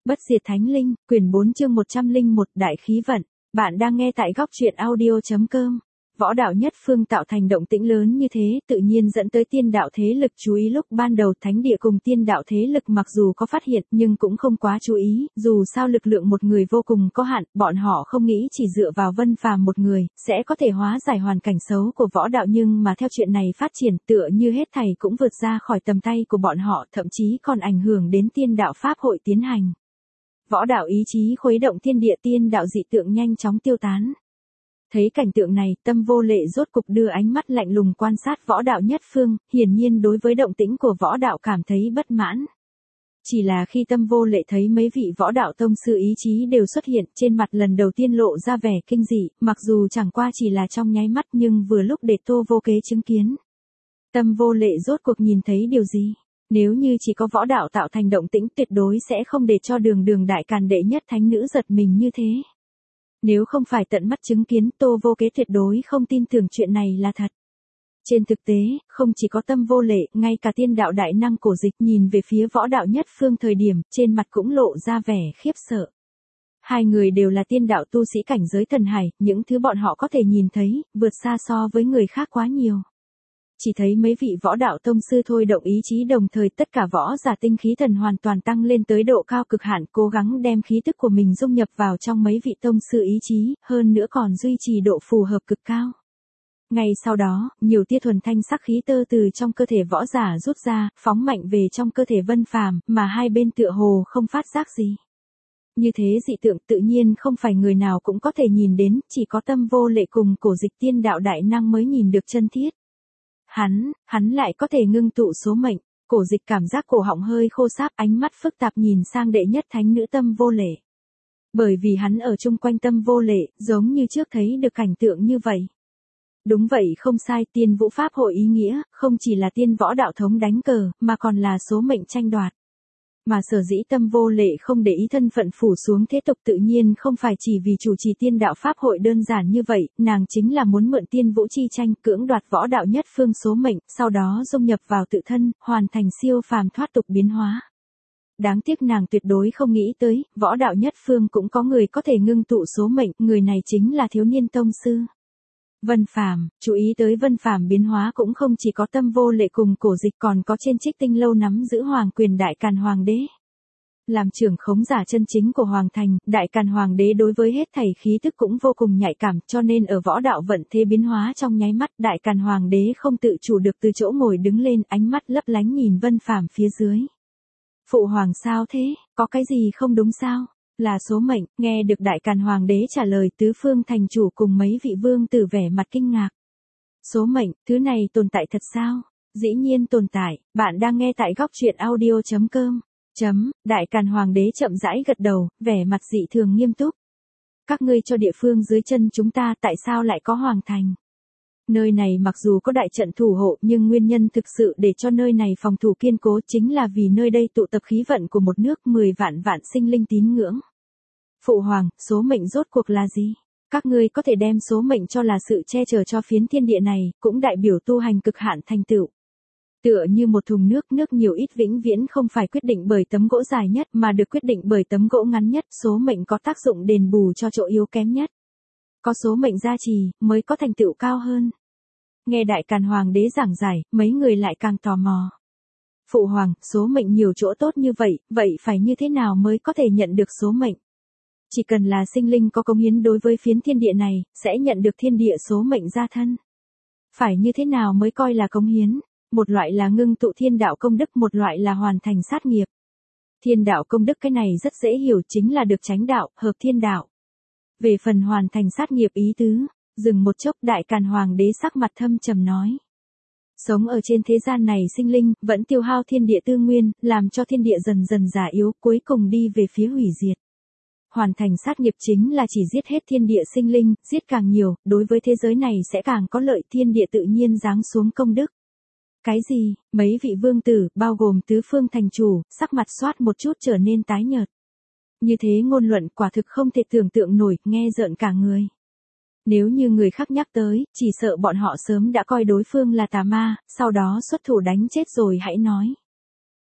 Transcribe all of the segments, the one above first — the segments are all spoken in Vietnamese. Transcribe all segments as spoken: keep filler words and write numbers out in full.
Bất diệt thánh linh, quyển bốn chương một trăm lẻ một Đại khí vận. Bạn đang nghe tại góc truyện audio chấm com. Võ đạo nhất phương tạo thành động tĩnh lớn như thế, tự nhiên dẫn tới tiên đạo thế lực chú ý. Lúc ban đầu thánh địa cùng tiên đạo thế lực mặc dù có phát hiện nhưng cũng không quá chú ý, dù sao lực lượng một người vô cùng có hạn, bọn họ không nghĩ chỉ dựa vào Vân Phàm một người, sẽ có thể hóa giải hoàn cảnh xấu của võ đạo, nhưng mà theo chuyện này phát triển tựa như hết thảy cũng vượt ra khỏi tầm tay của bọn họ, thậm chí còn ảnh hưởng đến tiên đạo pháp hội tiến hành. Võ đạo ý chí khuấy động thiên địa, tiên đạo dị tượng nhanh chóng tiêu tán. Thấy cảnh tượng này, Tâm Vô Lệ rốt cục đưa ánh mắt lạnh lùng quan sát võ đạo nhất phương, hiển nhiên đối với động tĩnh của võ đạo cảm thấy bất mãn. Chỉ là khi Tâm Vô Lệ thấy mấy vị võ đạo tông sư ý chí đều xuất hiện, trên mặt lần đầu tiên lộ ra vẻ kinh dị, mặc dù chẳng qua chỉ là trong nháy mắt nhưng vừa lúc để Tô Vô Kế chứng kiến. Tâm Vô Lệ rốt cuộc nhìn thấy điều gì? Nếu như chỉ có võ đạo tạo thành động tĩnh, tuyệt đối sẽ không để cho Đường Đường đại càn đệ nhất thánh nữ giật mình như thế. Nếu không phải tận mắt chứng kiến, Tô Vô Kế tuyệt đối không tin tưởng chuyện này là thật. Trên thực tế, không chỉ có Tâm Vô Lệ, ngay cả tiên đạo đại năng Cổ Dịch nhìn về phía võ đạo nhất phương thời điểm, trên mặt cũng lộ ra vẻ khiếp sợ. Hai người đều là tiên đạo tu sĩ cảnh giới thần hải, những thứ bọn họ có thể nhìn thấy, vượt xa so với người khác quá nhiều. Chỉ thấy mấy vị võ đạo tông sư thôi động ý chí đồng thời, tất cả võ giả tinh khí thần hoàn toàn tăng lên tới độ cao cực hạn, cố gắng đem khí tức của mình dung nhập vào trong mấy vị tông sư ý chí, hơn nữa còn duy trì độ phù hợp cực cao. Ngay sau đó, nhiều tia thuần thanh sắc khí tơ từ trong cơ thể võ giả rút ra, phóng mạnh về trong cơ thể Vân Phàm, mà hai bên tựa hồ không phát giác gì. Như thế dị tượng tự nhiên không phải người nào cũng có thể nhìn đến, chỉ có Tâm Vô Lệ cùng Cổ Dịch tiên đạo đại năng mới nhìn được chân thiết. Hắn, hắn lại có thể ngưng tụ số mệnh. Cổ Dịch cảm giác cổ họng hơi khô sáp, ánh mắt phức tạp nhìn sang đệ nhất thánh nữ Tâm Vô Lệ. Bởi vì hắn ở chung quanh Tâm Vô Lệ, giống như trước thấy được cảnh tượng như vậy. Đúng vậy, không sai, tiên vũ pháp hội ý nghĩa, không chỉ là tiên võ đạo thống đánh cờ, mà còn là số mệnh tranh đoạt. Mà sở dĩ Tâm Vô Lệ không để ý thân phận phủ xuống thế tục tự nhiên không phải chỉ vì chủ trì tiên đạo pháp hội đơn giản như vậy, nàng chính là muốn mượn tiên vũ chi tranh cưỡng đoạt võ đạo nhất phương số mệnh, sau đó dung nhập vào tự thân, hoàn thành siêu phàm thoát tục biến hóa. Đáng tiếc nàng tuyệt đối không nghĩ tới, võ đạo nhất phương cũng có người có thể ngưng tụ số mệnh, người này chính là thiếu niên tông sư. Vân Phàm, chú ý tới Vân Phàm biến hóa cũng không chỉ có Tâm Vô Lệ cùng Cổ Dịch, còn có trên Trích Tinh lâu nắm giữ hoàng quyền Đại Càn Hoàng đế. Làm trưởng khống giả chân chính của Hoàng Thành, Đại Càn Hoàng đế đối với hết thảy khí tức cũng vô cùng nhạy cảm, cho nên ở võ đạo vận thế biến hóa trong nháy mắt, Đại Càn Hoàng đế không tự chủ được từ chỗ ngồi đứng lên, ánh mắt lấp lánh nhìn Vân Phàm phía dưới. Phụ hoàng sao thế, có cái gì không đúng sao? Là số mệnh. Nghe được Đại Càn Hoàng đế trả lời, tứ phương thành chủ cùng mấy vị vương tử vẻ mặt kinh ngạc. Số mệnh, thứ này tồn tại thật sao? Dĩ nhiên tồn tại, bạn đang nghe tại góc truyện audio chấm com. Chấm, Đại Càn Hoàng đế chậm rãi gật đầu, vẻ mặt dị thường nghiêm túc. Các ngươi cho địa phương dưới chân chúng ta tại sao lại có hoàng thành? Nơi này mặc dù có đại trận thủ hộ nhưng nguyên nhân thực sự để cho nơi này phòng thủ kiên cố chính là vì nơi đây tụ tập khí vận của một nước mười vạn vạn sinh linh tín ngưỡng. Phụ hoàng, số mệnh rốt cuộc là gì? Các ngươi có thể đem số mệnh cho là sự che chở cho phiến thiên địa này, cũng đại biểu tu hành cực hạn thành tựu. Tựa như một thùng nước, nước nhiều ít vĩnh viễn không phải quyết định bởi tấm gỗ dài nhất mà được quyết định bởi tấm gỗ ngắn nhất, số mệnh có tác dụng đền bù cho chỗ yếu kém nhất. Có số mệnh gia trì, mới có thành tựu cao hơn. Nghe Đại Càn Hoàng đế giảng giải, mấy người lại càng tò mò. Phụ hoàng, số mệnh nhiều chỗ tốt như vậy, vậy phải như thế nào mới có thể nhận được số mệnh? Chỉ cần là sinh linh có công hiến đối với phiến thiên địa này, sẽ nhận được thiên địa số mệnh gia thân. Phải như thế nào mới coi là công hiến? Một loại là ngưng tụ thiên đạo công đức, một loại là hoàn thành sát nghiệp. Thiên đạo công đức cái này rất dễ hiểu, chính là được chánh đạo, hợp thiên đạo. Về phần hoàn thành sát nghiệp ý tứ, dừng một chốc, Đại Càn Hoàng đế sắc mặt thâm trầm nói. Sống ở trên thế gian này sinh linh, vẫn tiêu hao thiên địa tư nguyên, làm cho thiên địa dần dần già yếu, cuối cùng đi về phía hủy diệt. Hoàn thành sát nghiệp chính là chỉ giết hết thiên địa sinh linh, giết càng nhiều, đối với thế giới này sẽ càng có lợi, thiên địa tự nhiên giáng xuống công đức. Cái gì? Mấy vị vương tử, bao gồm tứ phương thành chủ, sắc mặt xoát một chút trở nên tái nhợt. Như thế ngôn luận quả thực không thể tưởng tượng nổi, nghe rợn cả người. Nếu như người khác nhắc tới, chỉ sợ bọn họ sớm đã coi đối phương là tà ma, sau đó xuất thủ đánh chết rồi hãy nói.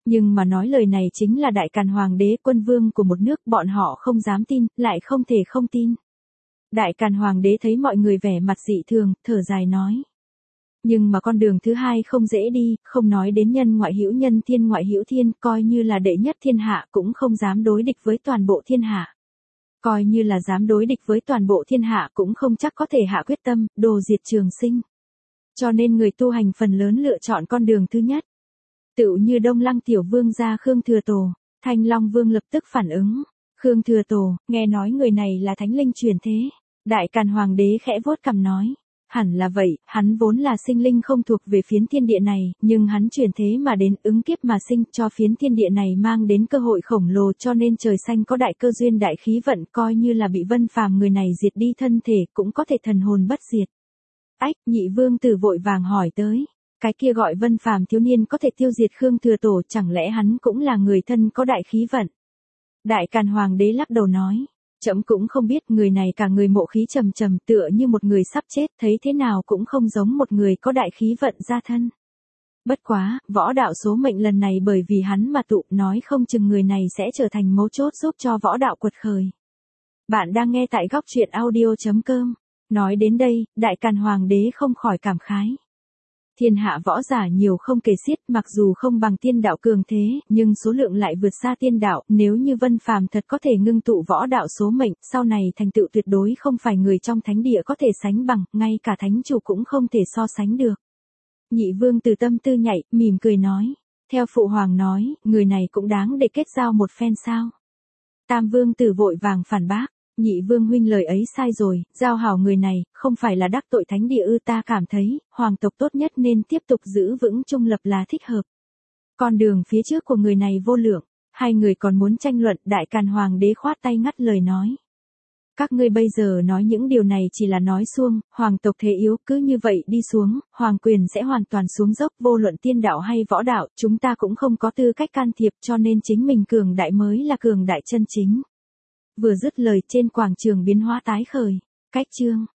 Nhưng mà nói lời này chính là Đại Càn Hoàng đế, quân vương của một nước, bọn họ không dám tin, lại không thể không tin. Đại Càn Hoàng đế thấy mọi người vẻ mặt dị thường, thở dài nói. Nhưng mà con đường thứ hai không dễ đi, không nói đến nhân ngoại hữu nhân, thiên ngoại hữu thiên, coi như là đệ nhất thiên hạ cũng không dám đối địch với toàn bộ thiên hạ. Coi như là dám đối địch với toàn bộ thiên hạ cũng không chắc có thể hạ quyết tâm, đồ diệt Trường Sinh. Cho nên người tu hành phần lớn lựa chọn con đường thứ nhất. Tựu như Đông Lăng tiểu vương gia Khương Thừa Tổ, Thanh Long Vương lập tức phản ứng. Khương Thừa Tổ, nghe nói người này là thánh linh truyền thế. Đại Càn Hoàng đế khẽ vuốt cằm nói. Hẳn là vậy, hắn vốn là sinh linh không thuộc về phiến thiên địa này, nhưng hắn truyền thế mà đến, ứng kiếp mà sinh, cho phiến thiên địa này mang đến cơ hội khổng lồ, cho nên trời xanh có đại cơ duyên đại khí vận, coi như là bị Vân Phàm người này diệt đi thân thể, cũng có thể thần hồn bất diệt. Ách, Nhị Vương Tử vội vàng hỏi tới. Cái kia gọi Vân Phàm thiếu niên có thể tiêu diệt Khương Thừa Tổ, chẳng lẽ hắn cũng là người thân có đại khí vận? Đại Càn Hoàng đế lắc đầu nói. Trẫm cũng không biết, người này cả người mộ khí trầm trầm, tựa như một người sắp chết, thấy thế nào cũng không giống một người có đại khí vận ra thân. Bất quá, võ đạo số mệnh lần này bởi vì hắn mà tụ, nói không chừng người này sẽ trở thành mấu chốt giúp cho võ đạo quật khởi. Bạn đang nghe tại góc truyện audio chấm com. Nói đến đây, Đại Càn Hoàng đế không khỏi cảm khái. Thiên hạ võ giả nhiều không kể xiết, mặc dù không bằng tiên đạo cường thế, nhưng số lượng lại vượt xa tiên đạo, nếu như Vân Phàm thật có thể ngưng tụ võ đạo số mệnh, sau này thành tựu tuyệt đối không phải người trong thánh địa có thể sánh bằng, ngay cả thánh chủ cũng không thể so sánh được. Nhị Vương Từ tâm tư nhạy, mỉm cười nói, theo phụ hoàng nói, người này cũng đáng để kết giao một phen sao? Tam Vương Tử vội vàng phản bác. Nhị Vương huynh lời ấy sai rồi, giao hảo người này, không phải là đắc tội thánh địa ư? Ta cảm thấy, hoàng tộc tốt nhất nên tiếp tục giữ vững trung lập là thích hợp. Con đường phía trước của người này vô lượng, hai người còn muốn tranh luận, Đại Càn Hoàng đế khoát tay ngắt lời nói. Các ngươi bây giờ nói những điều này chỉ là nói suông, hoàng tộc thế yếu, cứ như vậy đi xuống, hoàng quyền sẽ hoàn toàn xuống dốc, vô luận tiên đạo hay võ đạo, chúng ta cũng không có tư cách can thiệp, cho nên chính mình cường đại mới là cường đại chân chính. Vừa dứt lời, trên quảng trường biến hóa tái khởi. Cách chương